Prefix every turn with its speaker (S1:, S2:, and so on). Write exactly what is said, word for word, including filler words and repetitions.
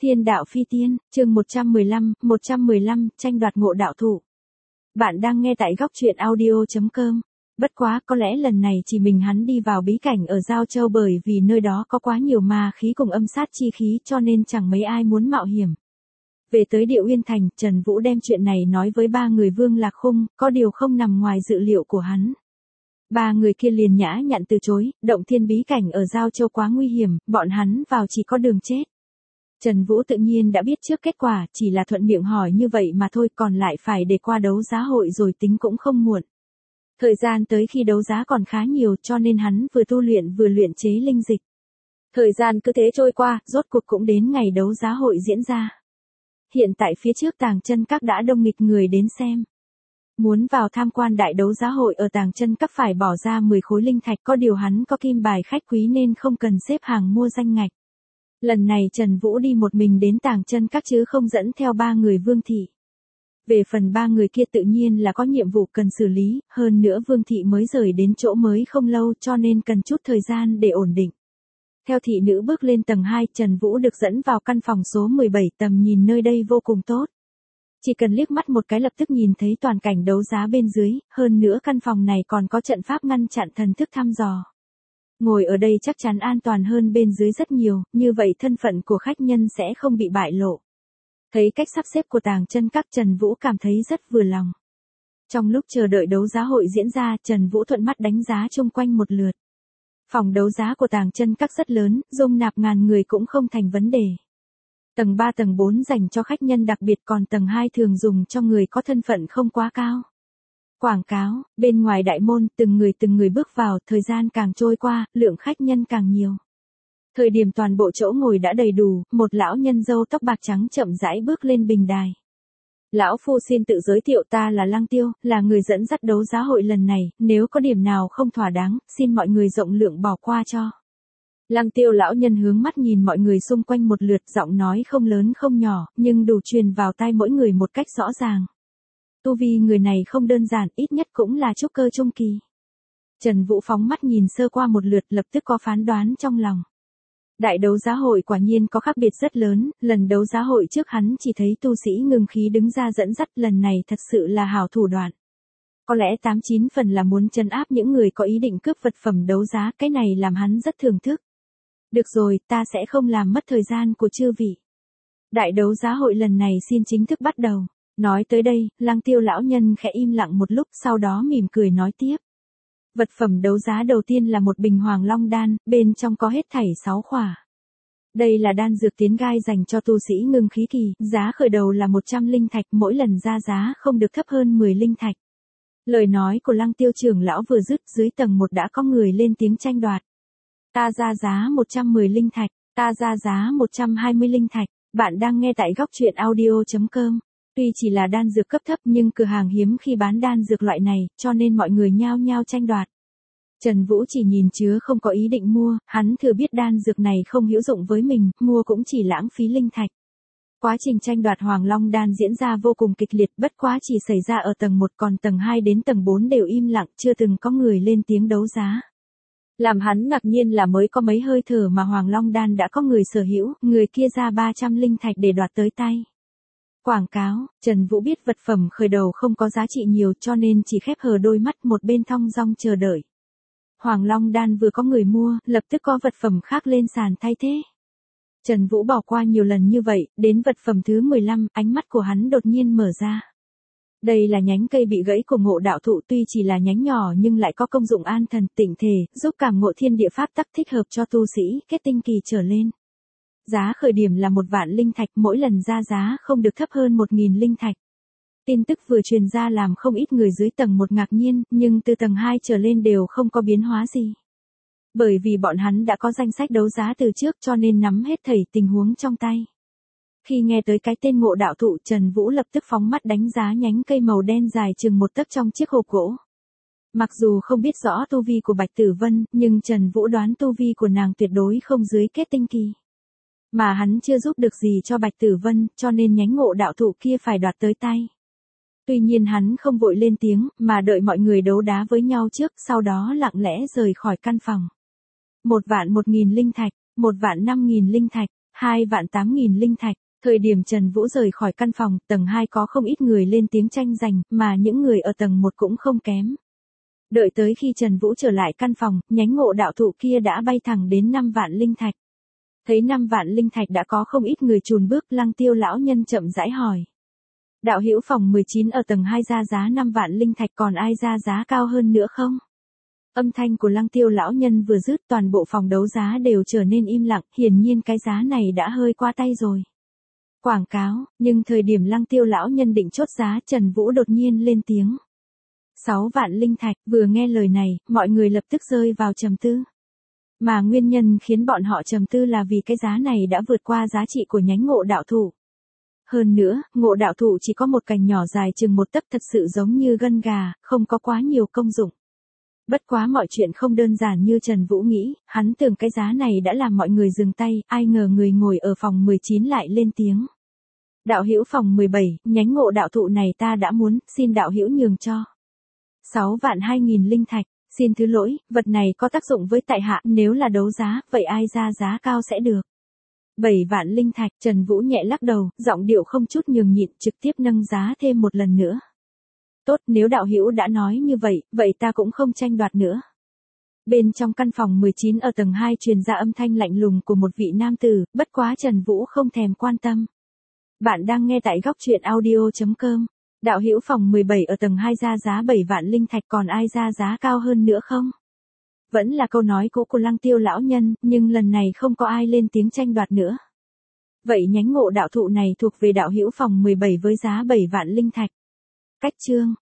S1: Thiên đạo phi tiên, chương một trăm mười lăm, một trăm mười lăm, tranh đoạt ngộ đạo thụ. Bạn đang nghe tại góc truyện audio chấm com. Bất quá, có lẽ lần này chỉ mình hắn đi vào bí cảnh ở Giao Châu bởi vì nơi đó có quá nhiều ma khí cùng âm sát chi khí cho nên chẳng mấy ai muốn mạo hiểm. Về tới Địa Uyên Thành, Trần Vũ đem chuyện này nói với ba người Vương Lạc Khung, có điều không nằm ngoài dự liệu của hắn. Ba người kia liền nhã nhặn từ chối, động thiên bí cảnh ở Giao Châu quá nguy hiểm, bọn hắn vào chỉ có đường chết. Trần Vũ tự nhiên đã biết trước kết quả, chỉ là thuận miệng hỏi như vậy mà thôi, còn lại phải để qua đấu giá hội rồi tính cũng không muộn. Thời gian tới khi đấu giá còn khá nhiều cho nên hắn vừa tu luyện vừa luyện chế linh dịch. Thời gian cứ thế trôi qua, rốt cuộc cũng đến ngày đấu giá hội diễn ra. Hiện tại phía trước Tàng Chân Các đã đông nghịt người đến xem. Muốn vào tham quan đại đấu giá hội ở Tàng Chân Các phải bỏ ra mười khối linh thạch, có điều hắn có kim bài khách quý nên không cần xếp hàng mua danh ngạch. Lần này Trần Vũ đi một mình đến Tàng Chân Các chứ không dẫn theo ba người Vương Thị. Về phần ba người kia tự nhiên là có nhiệm vụ cần xử lý, hơn nữa Vương Thị mới rời đến chỗ mới không lâu cho nên cần chút thời gian để ổn định. Theo thị nữ bước lên tầng hai, Trần Vũ được dẫn vào căn phòng số mười bảy, tầm nhìn nơi đây vô cùng tốt. Chỉ cần liếc mắt một cái lập tức nhìn thấy toàn cảnh đấu giá bên dưới, hơn nữa căn phòng này còn có trận pháp ngăn chặn thần thức thăm dò. Ngồi ở đây chắc chắn an toàn hơn bên dưới rất nhiều, như vậy thân phận của khách nhân sẽ không bị bại lộ. Thấy cách sắp xếp của Tàng Chân Các, Trần Vũ cảm thấy rất vừa lòng. Trong lúc chờ đợi đấu giá hội diễn ra, Trần Vũ thuận mắt đánh giá chung quanh một lượt. Phòng đấu giá của Tàng Chân Các rất lớn, dung nạp ngàn người cũng không thành vấn đề. Tầng ba tầng bốn dành cho khách nhân đặc biệt, còn tầng hai thường dùng cho người có thân phận không quá cao. Quảng cáo, bên ngoài đại môn, từng người từng người bước vào, thời gian càng trôi qua, lượng khách nhân càng nhiều. Thời điểm toàn bộ chỗ ngồi đã đầy đủ, một lão nhân râu tóc bạc trắng chậm rãi bước lên bình đài. Lão phu xin tự giới thiệu, ta là Lăng Tiêu, là người dẫn dắt đấu giá hội lần này, nếu có điểm nào không thỏa đáng, xin mọi người rộng lượng bỏ qua cho. Lăng Tiêu lão nhân hướng mắt nhìn mọi người xung quanh một lượt, giọng nói không lớn không nhỏ, nhưng đủ truyền vào tai mỗi người một cách rõ ràng. Tu vi người này không đơn giản, ít nhất cũng là trúc cơ trung kỳ. Trần Vũ phóng mắt nhìn sơ qua một lượt, lập tức có phán đoán trong lòng. Đại đấu giá hội quả nhiên có khác biệt rất lớn, lần đấu giá hội trước hắn chỉ thấy tu sĩ ngưng khí đứng ra dẫn dắt, lần này thật sự là hảo thủ đoạn. Có lẽ tám chín phần là muốn trấn áp những người có ý định cướp vật phẩm đấu giá, cái này làm hắn rất thưởng thức. Được rồi, ta sẽ không làm mất thời gian của chư vị. Đại đấu giá hội lần này xin chính thức bắt đầu. Nói tới đây, Lăng Tiêu lão nhân khẽ im lặng một lúc, sau đó mỉm cười nói tiếp. Vật phẩm đấu giá đầu tiên là một bình Hoàng Long đan, bên trong có hết thảy sáu khỏa. Đây là đan dược tiến gai dành cho tu sĩ ngưng khí kỳ, giá khởi đầu là một trăm linh thạch, mỗi lần ra giá không được thấp hơn mười linh thạch. Lời nói của Lăng Tiêu trưởng lão vừa dứt, dưới tầng một đã có người lên tiếng tranh đoạt. Ta ra giá một trăm mười linh thạch, ta ra giá một trăm hai mươi linh thạch. Bạn đang nghe tại góc truyện audio chấm com. Tuy chỉ là đan dược cấp thấp nhưng cửa hàng hiếm khi bán đan dược loại này, cho nên mọi người nhao nhao tranh đoạt. Trần Vũ chỉ nhìn chứ không có ý định mua, hắn thừa biết đan dược này không hữu dụng với mình, mua cũng chỉ lãng phí linh thạch. Quá trình tranh đoạt Hoàng Long đan diễn ra vô cùng kịch liệt, bất quá chỉ xảy ra ở tầng một, còn tầng hai đến tầng bốn đều im lặng, chưa từng có người lên tiếng đấu giá. Làm hắn ngạc nhiên là mới có mấy hơi thở mà Hoàng Long đan đã có người sở hữu, người kia ra ba trăm linh thạch để đoạt tới tay. Quảng cáo, Trần Vũ biết vật phẩm khởi đầu không có giá trị nhiều cho nên chỉ khép hờ đôi mắt một bên thong dong chờ đợi. Hoàng Long đan vừa có người mua, lập tức có vật phẩm khác lên sàn thay thế. Trần Vũ bỏ qua nhiều lần như vậy, đến vật phẩm thứ mười lăm, ánh mắt của hắn đột nhiên mở ra. Đây là nhánh cây bị gãy của ngộ đạo thụ, tuy chỉ là nhánh nhỏ nhưng lại có công dụng an thần tịnh thể, giúp cảm ngộ thiên địa pháp tắc, thích hợp cho tu sĩ kết tinh kỳ trở lên. Giá khởi điểm là một vạn linh thạch, mỗi lần ra giá không được thấp hơn một nghìn linh thạch. Tin tức vừa truyền ra làm không ít người dưới tầng một ngạc nhiên, nhưng từ tầng hai trở lên đều không có biến hóa gì. Bởi vì bọn hắn đã có danh sách đấu giá từ trước cho nên nắm hết thảy tình huống trong tay. Khi nghe tới cái tên ngộ đạo thụ, Trần Vũ lập tức phóng mắt đánh giá nhánh cây màu đen dài chừng một tấc trong chiếc hộp gỗ. Mặc dù không biết rõ tu vi của Bạch Tử Vân, nhưng Trần Vũ đoán tu vi của nàng tuyệt đối không dưới kết tinh kỳ. Mà hắn chưa giúp được gì cho Bạch Tử Vân, cho nên nhánh ngộ đạo thụ kia phải đoạt tới tay. Tuy nhiên hắn không vội lên tiếng, mà đợi mọi người đấu đá với nhau trước, sau đó lặng lẽ rời khỏi căn phòng. Một vạn một nghìn linh thạch, một vạn năm nghìn linh thạch, hai vạn tám nghìn linh thạch. Thời điểm Trần Vũ rời khỏi căn phòng, tầng hai có không ít người lên tiếng tranh giành, mà những người ở tầng một cũng không kém. Đợi tới khi Trần Vũ trở lại căn phòng, nhánh ngộ đạo thụ kia đã bay thẳng đến năm vạn linh thạch. Thấy năm vạn linh thạch đã có không ít người chùn bước, Lăng Tiêu lão nhân chậm rãi hỏi. Đạo hữu phòng mười chín ở tầng hai ra giá năm vạn linh thạch, còn ai ra giá cao hơn nữa không? Âm thanh của Lăng Tiêu lão nhân vừa dứt, toàn bộ phòng đấu giá đều trở nên im lặng, hiển nhiên cái giá này đã hơi qua tay rồi. Quảng cáo, nhưng thời điểm Lăng Tiêu lão nhân định chốt giá, Trần Vũ đột nhiên lên tiếng. sáu vạn linh thạch. Vừa nghe lời này, mọi người lập tức rơi vào trầm tư. Mà nguyên nhân khiến bọn họ trầm tư là vì cái giá này đã vượt qua giá trị của nhánh ngộ đạo thụ. Hơn nữa, ngộ đạo thụ chỉ có một cành nhỏ dài chừng một tấc, thật sự giống như gân gà, không có quá nhiều công dụng. Bất quá mọi chuyện không đơn giản như Trần Vũ nghĩ, hắn tưởng cái giá này đã làm mọi người dừng tay, ai ngờ người ngồi ở phòng mười chín lại lên tiếng. Đạo hữu phòng mười bảy, nhánh ngộ đạo thụ này ta đã muốn, xin đạo hữu nhường cho. sáu vạn hai nghìn linh thạch, xin thứ lỗi, vật này có tác dụng với tại hạ, nếu là đấu giá, vậy ai ra giá cao sẽ được. bảy vạn linh thạch, Trần Vũ nhẹ lắc đầu, giọng điệu không chút nhường nhịn, trực tiếp nâng giá thêm một lần nữa. Tốt, nếu đạo hữu đã nói như vậy, vậy ta cũng không tranh đoạt nữa. Bên trong căn phòng mười chín ở tầng hai truyền ra âm thanh lạnh lùng của một vị nam tử, bất quá Trần Vũ không thèm quan tâm. Bạn đang nghe tại góc truyện audio chấm com. Đạo hữu phòng mười bảy ở tầng hai ra giá bảy vạn linh thạch, còn ai ra giá cao hơn nữa không? Vẫn là câu nói cũ của Lăng Tiêu lão nhân, nhưng lần này không có ai lên tiếng tranh đoạt nữa. Vậy nhánh ngộ đạo thụ này thuộc về đạo hữu phòng mười bảy với giá bảy vạn linh thạch. Cách chương